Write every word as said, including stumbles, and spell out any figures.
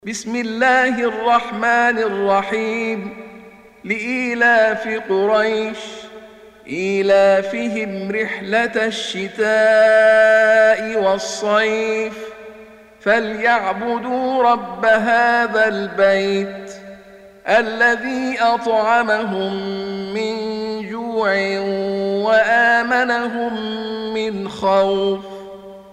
بسم الله الرحمن الرحيم. لإيلاف قريش إيلافهم رحلة الشتاء والصيف فليعبدوا رب هذا البيت الذي أطعمهم من جوع وآمنهم من خوف.